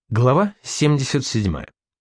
Глава 77.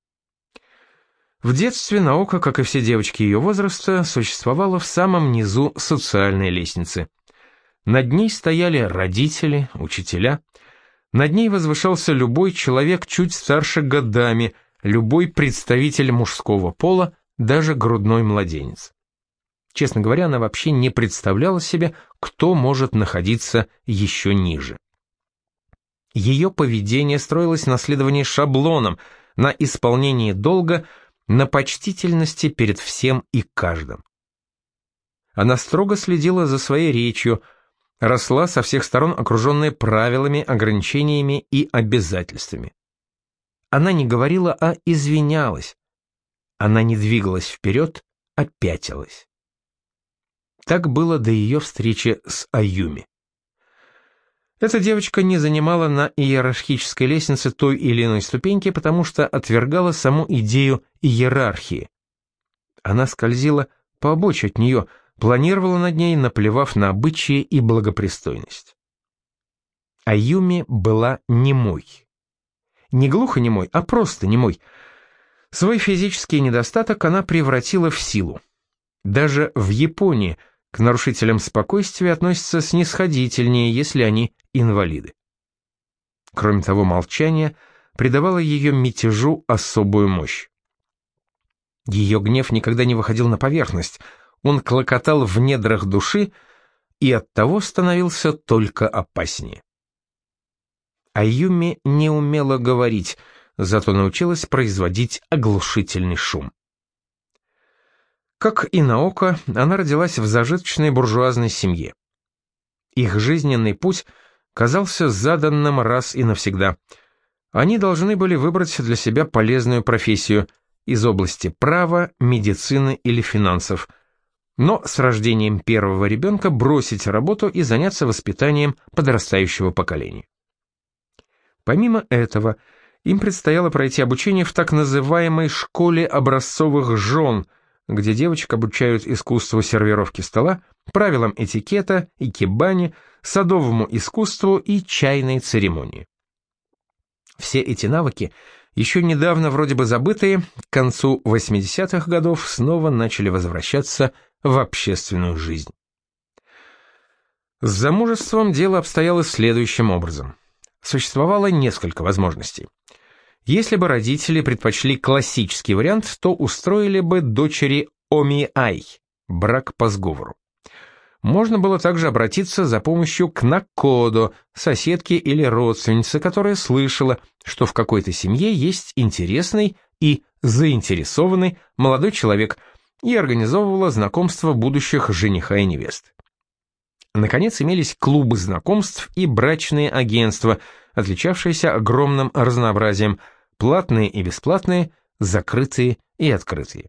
В детстве Наока, как и все девочки ее возраста, существовала в самом низу социальной лестницы. Над ней стояли родители, учителя. Над ней возвышался любой человек чуть старше годами, любой представитель мужского пола, даже грудной младенец. Честно говоря, она вообще не представляла себе, кто может находиться еще ниже. Ее поведение строилось на следовании шаблонам, на исполнении долга, на почтительности перед всем и каждым. Она строго следила за своей речью, росла со всех сторон окруженная правилами, ограничениями и обязательствами. Она не говорила, а извинялась. Она не двигалась вперед, а пятилась. Так было до ее встречи с Аюми. Эта девочка не занимала на иерархической лестнице той или иной ступеньки, потому что отвергала саму идею иерархии. Она скользила пообочь от нее, планировала над ней, наплевав на обычаи и благопристойность. Аюми была немой. Не глухонемой, а просто немой. Свой физический недостаток она превратила в силу. Даже в Японии к нарушителям спокойствия относятся снисходительнее, если они инвалиды. Кроме того, молчание придавало ее мятежу особую мощь. Ее гнев никогда не выходил на поверхность, он клокотал в недрах души и оттого становился только опаснее. Аюми не умела говорить, зато научилась производить оглушительный шум. Как и Наока, она родилась в зажиточной буржуазной семье. Их жизненный путь казался заданным раз и навсегда. Они должны были выбрать для себя полезную профессию из области права, медицины или финансов, но с рождением первого ребенка бросить работу и заняться воспитанием подрастающего поколения. Помимо этого, им предстояло пройти обучение в так называемой «школе образцовых жен», где девочек обучают искусству сервировки стола, правилам этикета, икебане, садовому искусству и чайной церемонии. Все эти навыки, еще недавно вроде бы забытые, к концу 80-х годов снова начали возвращаться в общественную жизнь. С замужеством дело обстояло следующим образом. Существовало несколько возможностей. Если бы родители предпочли классический вариант, то устроили бы дочери омиай, брак по сговору. Можно было также обратиться за помощью к накодо, соседке или родственнице, которая слышала, что в какой-то семье есть интересный и заинтересованный молодой человек, и организовывала знакомство будущих жениха и невесты. Наконец, имелись клубы знакомств и брачные агентства, отличавшиеся огромным разнообразием, платные и бесплатные, закрытые и открытые.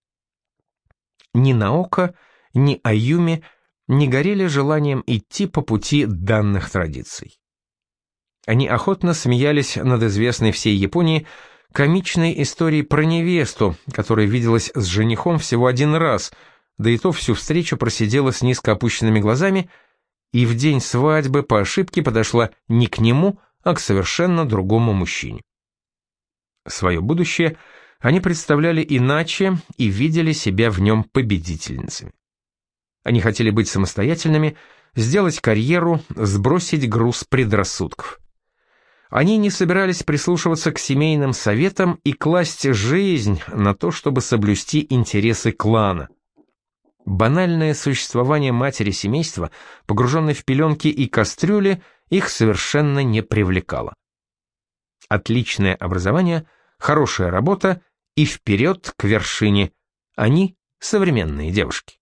Ни Наока, ни Аюми не горели желанием идти по пути данных традиций. Они охотно смеялись над известной всей Японии комичной историей про невесту, которая виделась с женихом всего один раз, да и то всю встречу просидела с низко опущенными глазами и в день свадьбы по ошибке подошла не к нему, а к совершенно другому мужчине. Свое будущее они представляли иначе и видели себя в нем победительницами. Они хотели быть самостоятельными, сделать карьеру, сбросить груз предрассудков. Они не собирались прислушиваться к семейным советам и класть жизнь на то, чтобы соблюсти интересы клана. Банальное существование матери семейства, погруженной в пеленки и кастрюли, их совершенно не привлекало. Отличное образование, хорошая работа и вперед к вершине. Они современные девушки.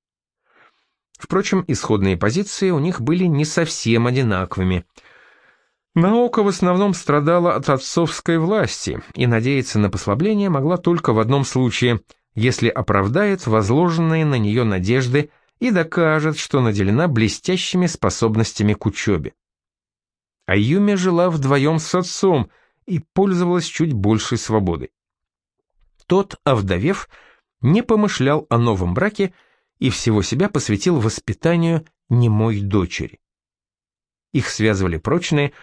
Впрочем, исходные позиции у них были не совсем одинаковыми. Наока в основном страдала от отцовской власти и надеяться на послабление могла только в одном случае, если оправдает возложенные на нее надежды и докажет, что наделена блестящими способностями к учебе. Аюми жила вдвоем с отцом и пользовалась чуть большей свободой. Тот, овдовев, не помышлял о новом браке и всего себя посвятил воспитанию немой дочери. Их связывали прочные,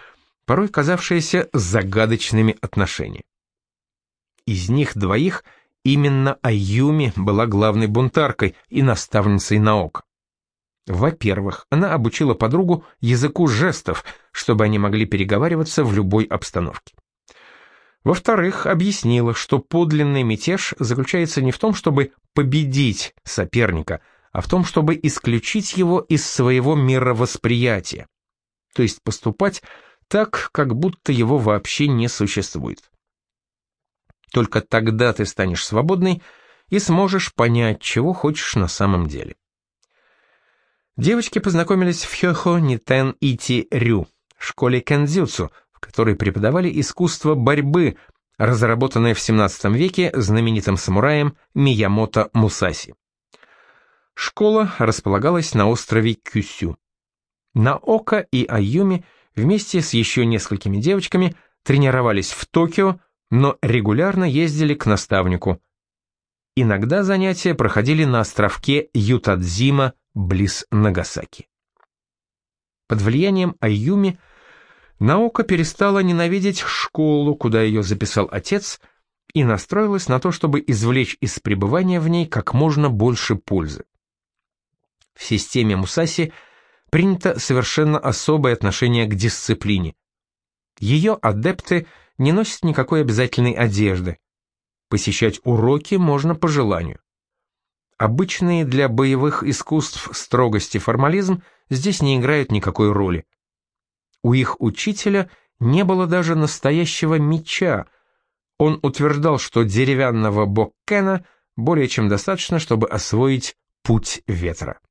порой казавшиеся загадочными отношения. Из них двоих именно Аюми была главной бунтаркой и наставницей Наока. Во-первых, она обучила подругу языку жестов, чтобы они могли переговариваться в любой обстановке. Во-вторых, объяснила, что подлинный мятеж заключается не в том, чтобы победить соперника, а в том, чтобы исключить его из своего мировосприятия, то есть поступать так, как будто его вообще не существует. Только тогда ты станешь свободной и сможешь понять, чего хочешь на самом деле. Девочки познакомились в Хёхо Нитэн Ити Рю, школе кэндзюцу, в которой преподавали искусство борьбы, разработанное в 17 веке знаменитым самураем Миямото Мусаси. Школа располагалась на острове Кюсю. Наока и Аюми вместе с еще несколькими девочками тренировались в Токио, но регулярно ездили к наставнику. Иногда занятия проходили на островке Ютадзима близ Нагасаки. Под влиянием Аюми Наока перестала ненавидеть школу, куда ее записал отец, и настроилась на то, чтобы извлечь из пребывания в ней как можно больше пользы. В системе Мусаси принято совершенно особое отношение к дисциплине. Ее адепты не носят никакой обязательной одежды. Посещать уроки можно по желанию. Обычные для боевых искусств строгость и формализм здесь не играют никакой роли. У их учителя не было даже настоящего меча. Он утверждал, что деревянного боккена более чем достаточно, чтобы освоить путь ветра.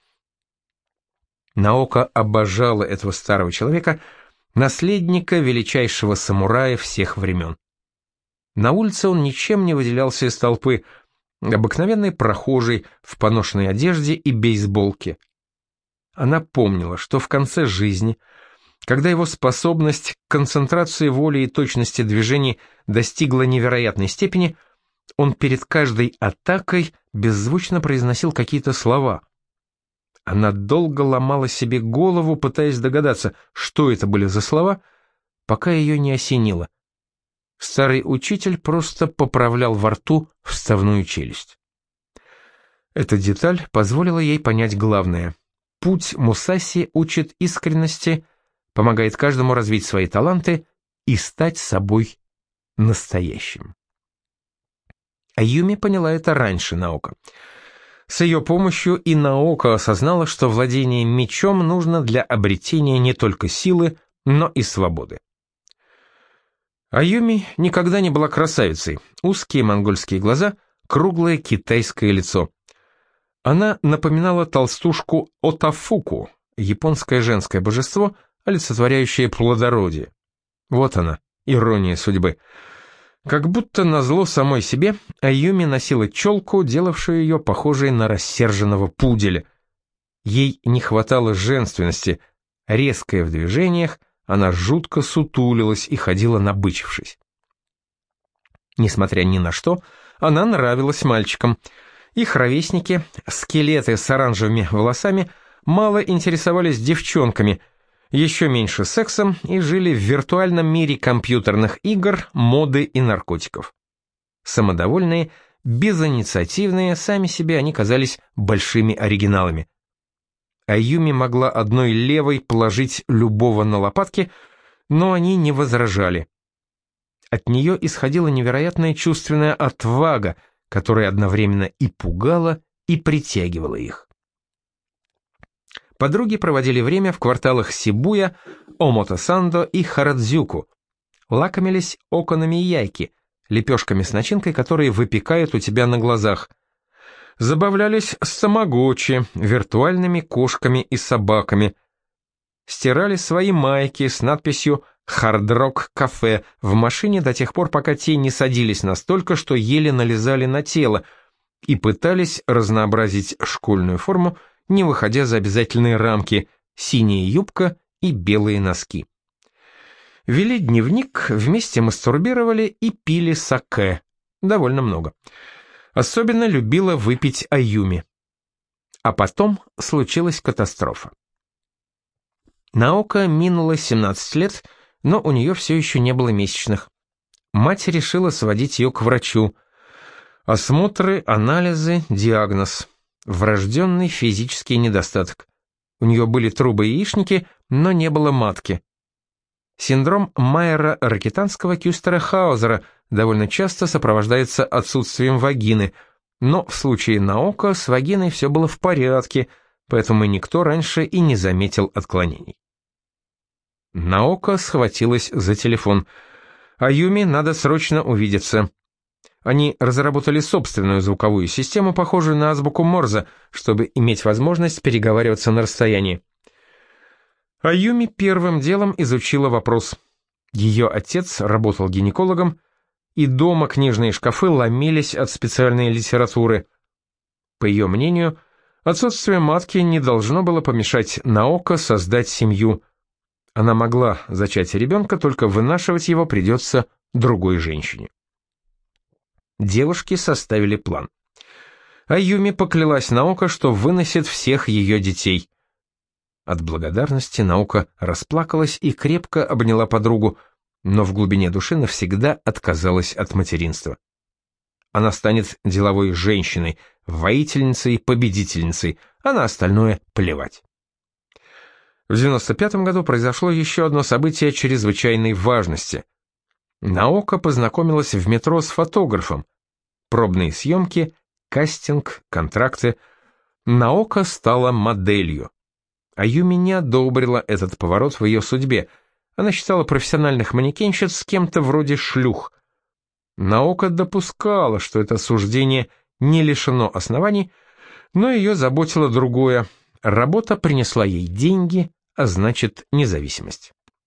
Наока обожала этого старого человека, наследника величайшего самурая всех времен. На улице он ничем не выделялся из толпы, обыкновенный прохожий в поношенной одежде и бейсболке. Она помнила, что в конце жизни, когда его способность к концентрации воли и точности движений достигла невероятной степени, он перед каждой атакой беззвучно произносил какие-то слова. Она долго ломала себе голову, пытаясь догадаться, что это были за слова, пока ее не осенило. Старый учитель просто поправлял во рту вставную челюсть. Эта деталь позволила ей понять главное. Путь Мусаси учит искренности, помогает каждому развить свои таланты и стать собой настоящим. Аюми поняла это раньше Наока. С ее помощью и Наока осознала, что владение мечом нужно для обретения не только силы, но и свободы. Аюми никогда не была красавицей, узкие монгольские глаза, круглое китайское лицо. Она напоминала толстушку Отафуку, японское женское божество, олицетворяющее плодородие. Вот она, ирония судьбы. Как будто назло самой себе, Аюми носила челку, делавшую ее похожей на рассерженного пуделя. Ей не хватало женственности, резкая в движениях, она жутко сутулилась и ходила набычившись. Несмотря ни на что, она нравилась мальчикам. Их ровесники, скелеты с оранжевыми волосами, мало интересовались девчонками, еще меньше сексом и жили в виртуальном мире компьютерных игр, моды и наркотиков. Самодовольные, безинициативные, сами себе они казались большими оригиналами. Аюми могла одной левой положить любого на лопатки, но они не возражали. От нее исходила невероятная чувственная отвага, которая одновременно и пугала, и притягивала их. Подруги проводили время в кварталах Сибуя, Омотосандо и Харадзюку. Лакомились окономияки, лепешками с начинкой, которые выпекают у тебя на глазах. Забавлялись с тамагочи, виртуальными кошками и собаками. Стирали свои майки с надписью «Хард-рок кафе» в машине до тех пор, пока те не садились настолько, что еле налезали на тело, и пытались разнообразить школьную форму, не выходя за обязательные рамки «синяя юбка» и «белые носки». Вели дневник, вместе мастурбировали и пили сакэ. Довольно много. Особенно любила выпить Аюми. А потом случилась катастрофа. Наока минуло 17 лет, но у нее все еще не было месячных. Мать решила сводить ее к врачу. Осмотры, анализы, диагноз. Врожденный физический недостаток. У нее были трубы-яичники, но не было матки. Синдром Майера-Ракитанского-Кюстера-Хаузера довольно часто сопровождается отсутствием вагины, но в случае Наока с вагиной все было в порядке, поэтому никто раньше и не заметил отклонений. Наока схватилась за телефон. «Аюми, надо срочно увидеться». Они разработали собственную звуковую систему, похожую на азбуку Морзе, чтобы иметь возможность переговариваться на расстоянии. Аюми первым делом изучила вопрос. Ее отец работал гинекологом, и дома книжные шкафы ломились от специальной литературы. По ее мнению, отсутствие матки не должно было помешать Наока создать семью. Она могла зачать ребенка, только вынашивать его придется другой женщине. Девушки составили план. Аюми поклялась Наока, что выносит всех ее детей. От благодарности Наока расплакалась и крепко обняла подругу, но в глубине души навсегда отказалась от материнства. Она станет деловой женщиной, воительницей, победительницей, а на остальное плевать. В 95-м году произошло еще одно событие чрезвычайной важности. Наока познакомилась в метро с фотографом. Пробные съемки, кастинг, контракты. Наока стала моделью. Аюми не одобрила этот поворот в ее судьбе. Она считала профессиональных манекенщиц с кем-то вроде шлюх. Наока допускала, что это суждение не лишено оснований, но ее заботило другое. Работа принесла ей деньги, а значит, независимость.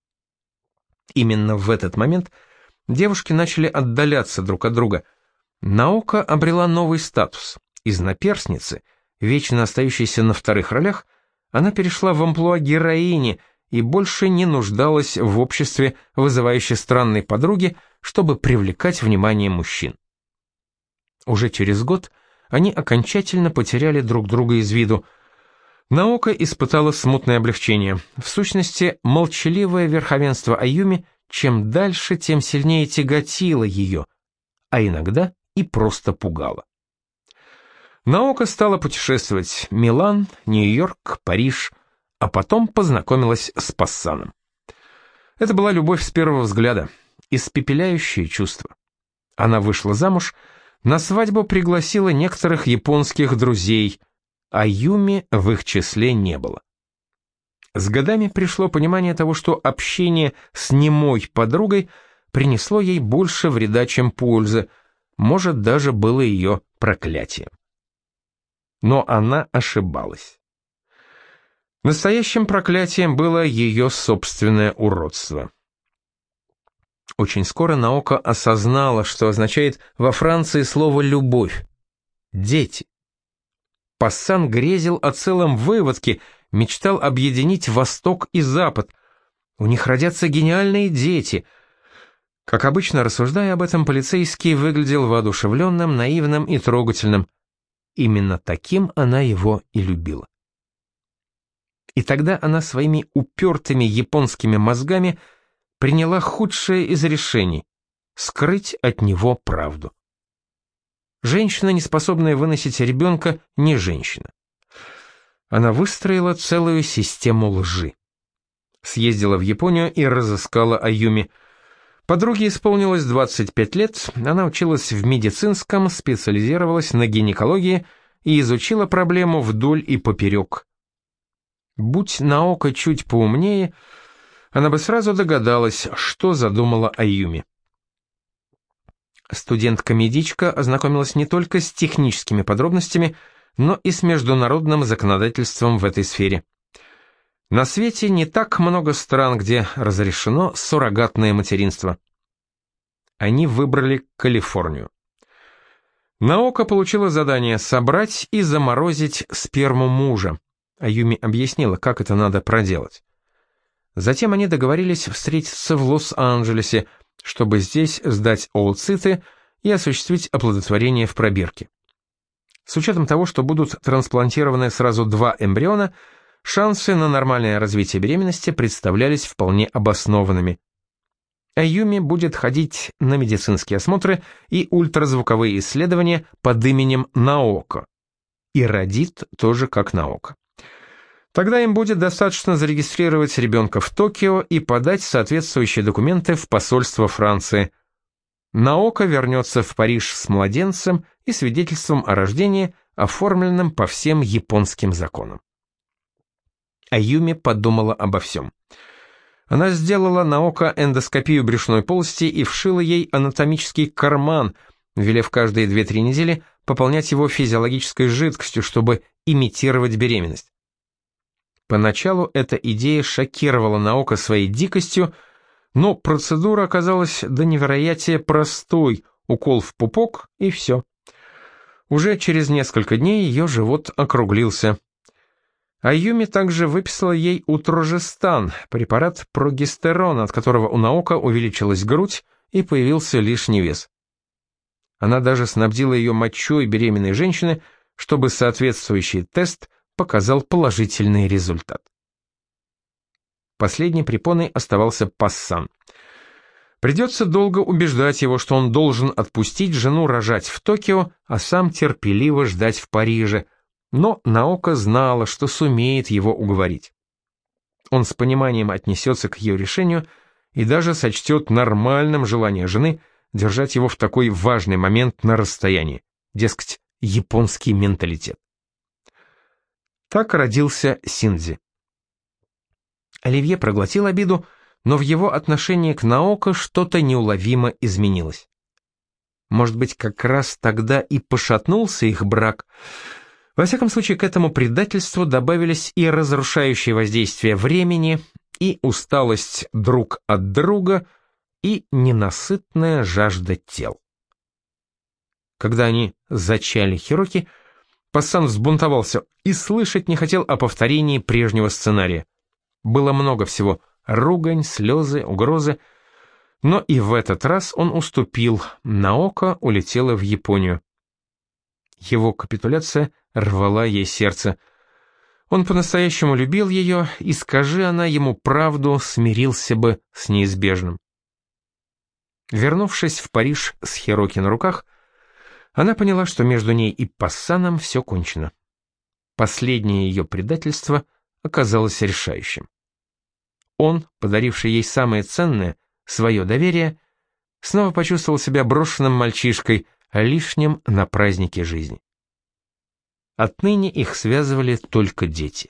Именно в этот момент девушки начали отдаляться друг от друга. Наока обрела новый статус. Из наперсницы, вечно остающейся на вторых ролях, она перешла в амплуа героини и больше не нуждалась в обществе вызывающей странной подруги, чтобы привлекать внимание мужчин. Уже через год они окончательно потеряли друг друга из виду. Наока испытала смутное облегчение. В сущности, молчаливое верховенство Аюми чем дальше, тем сильнее тяготило ее, а иногда и просто пугало. Наока стала путешествовать: Милан, Нью-Йорк, Париж, а потом познакомилась с Пассаном. Это была любовь с первого взгляда, испепеляющее чувство. Она вышла замуж, на свадьбу пригласила некоторых японских друзей, а Юми в их числе не было. С годами пришло понимание того, что общение с немой подругой принесло ей больше вреда, чем пользы, может, даже было ее проклятием. Но она ошибалась. Настоящим проклятием было ее собственное уродство. Очень скоро Наока осознала, что означает во Франции слово «любовь» — дети. Пассан грезил о целом выводке, мечтал объединить Восток и Запад. У них родятся гениальные дети. Как обычно, рассуждая об этом, полицейский выглядел воодушевленным, наивным и трогательным. Именно таким она его и любила. И тогда она своими упертыми японскими мозгами приняла худшее из решений — скрыть от него правду. Женщина, не способная выносить ребенка, не женщина. Она выстроила целую систему лжи. Съездила в Японию и разыскала Аюми. Подруге исполнилось 25 лет, она училась в медицинском, специализировалась на гинекологии и изучила проблему вдоль и поперек. Будь Наока чуть поумнее, она бы сразу догадалась, что задумала Аюми. Студентка-медичка ознакомилась не только с техническими подробностями, но и с международным законодательством в этой сфере. На свете не так много стран, где разрешено суррогатное материнство. Они выбрали Калифорнию. Наока получила задание собрать и заморозить сперму мужа. Аюми объяснила, как это надо проделать. Затем они договорились встретиться в Лос-Анджелесе, чтобы здесь сдать oocyты и осуществить оплодотворение в пробирке. С учетом того, что будут трансплантированы сразу 2 эмбриона, шансы на нормальное развитие беременности представлялись вполне обоснованными. Аюми будет ходить на медицинские осмотры и ультразвуковые исследования под именем Наоко. И родит тоже как Наоко. Тогда им будет достаточно зарегистрировать ребенка в Токио и подать соответствующие документы в посольство Франции. Наоко вернется в Париж с младенцем и свидетельством о рождении, оформленным по всем японским законам. Аюми подумала обо всем. Она сделала Наоко эндоскопию брюшной полости и вшила ей анатомический карман, велев каждые 2-3 недели пополнять его физиологической жидкостью, чтобы имитировать беременность. Поначалу эта идея шокировала Наоко своей дикостью, но процедура оказалась до невероятия простой: укол в пупок и все. Уже через несколько дней ее живот округлился. Аюми также выписала ей утрожестан, препарат прогестерона, от которого у Наоко увеличилась грудь и появился лишний вес. Она даже снабдила ее мочой беременной женщины, чтобы соответствующий тест показал положительный результат. Последней препоной оставался Пассан. Придется долго убеждать его, что он должен отпустить жену рожать в Токио, а сам терпеливо ждать в Париже, но Наоко знала, что сумеет его уговорить. Он с пониманием отнесется к ее решению и даже сочтет нормальным желание жены держать его в такой важный момент на расстоянии, дескать, японский менталитет. Так родился Синдзи. Оливье проглотил обиду, но в его отношении к Наоко что-то неуловимо изменилось. Может быть, как раз тогда и пошатнулся их брак. Во всяком случае, к этому предательству добавились и разрушающие воздействия времени, и усталость друг от друга, и ненасытная жажда тел. Когда они зачали Хироки, Пассан взбунтовался и слышать не хотел о повторении прежнего сценария. Было много всего: ругань, слезы, угрозы. Но и в этот раз он уступил, Наоко улетела в Японию. Его капитуляция рвала ей сердце. Он по-настоящему любил ее, и, скажи она ему правду, смирился бы с неизбежным. Вернувшись в Париж с Хироки на руках, она поняла, что между ней и Пассаном все кончено. Последнее ее предательство оказалось решающим. Он, подаривший ей самое ценное, свое доверие, снова почувствовал себя брошенным мальчишкой, лишним на празднике жизни. Отныне их связывали только дети.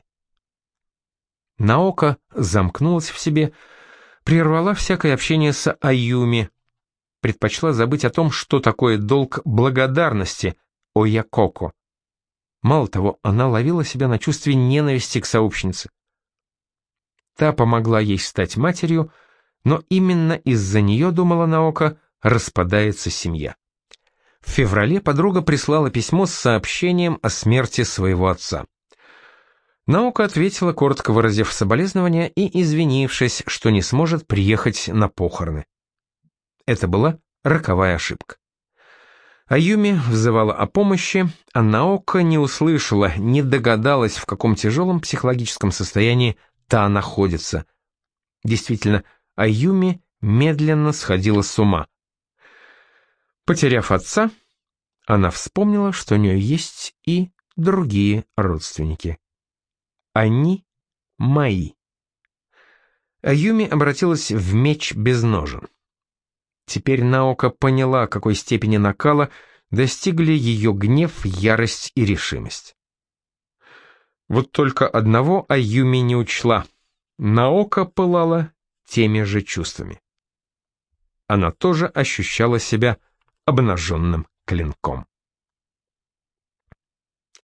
Наоко замкнулась в себе, прервала всякое общение с Аюми, предпочла забыть о том, что такое долг благодарности, оякоко. Мало того, она ловила себя на чувстве ненависти к сообщнице. Та помогла ей стать матерью, но именно из-за нее, думала Наоко, распадается семья. В феврале подруга прислала письмо с сообщением о смерти своего отца. Наоко ответила, коротко выразив соболезнования и извинившись, что не сможет приехать на похороны. Это была роковая ошибка. Аюми взывала о помощи, а Наоко не услышала, не догадалась, в каком тяжелом психологическом состоянии та находится. Действительно, Аюми медленно сходила с ума. Потеряв отца, она вспомнила, что у нее есть и другие родственники. Они мои. Аюми обратилась в меч без ножен. Теперь Наоко поняла, какой степени накала достигли ее гнев, ярость и решимость. Вот только одного Аюми не учла. Наоко пылала теми же чувствами. Она тоже ощущала себя обнаженным клинком.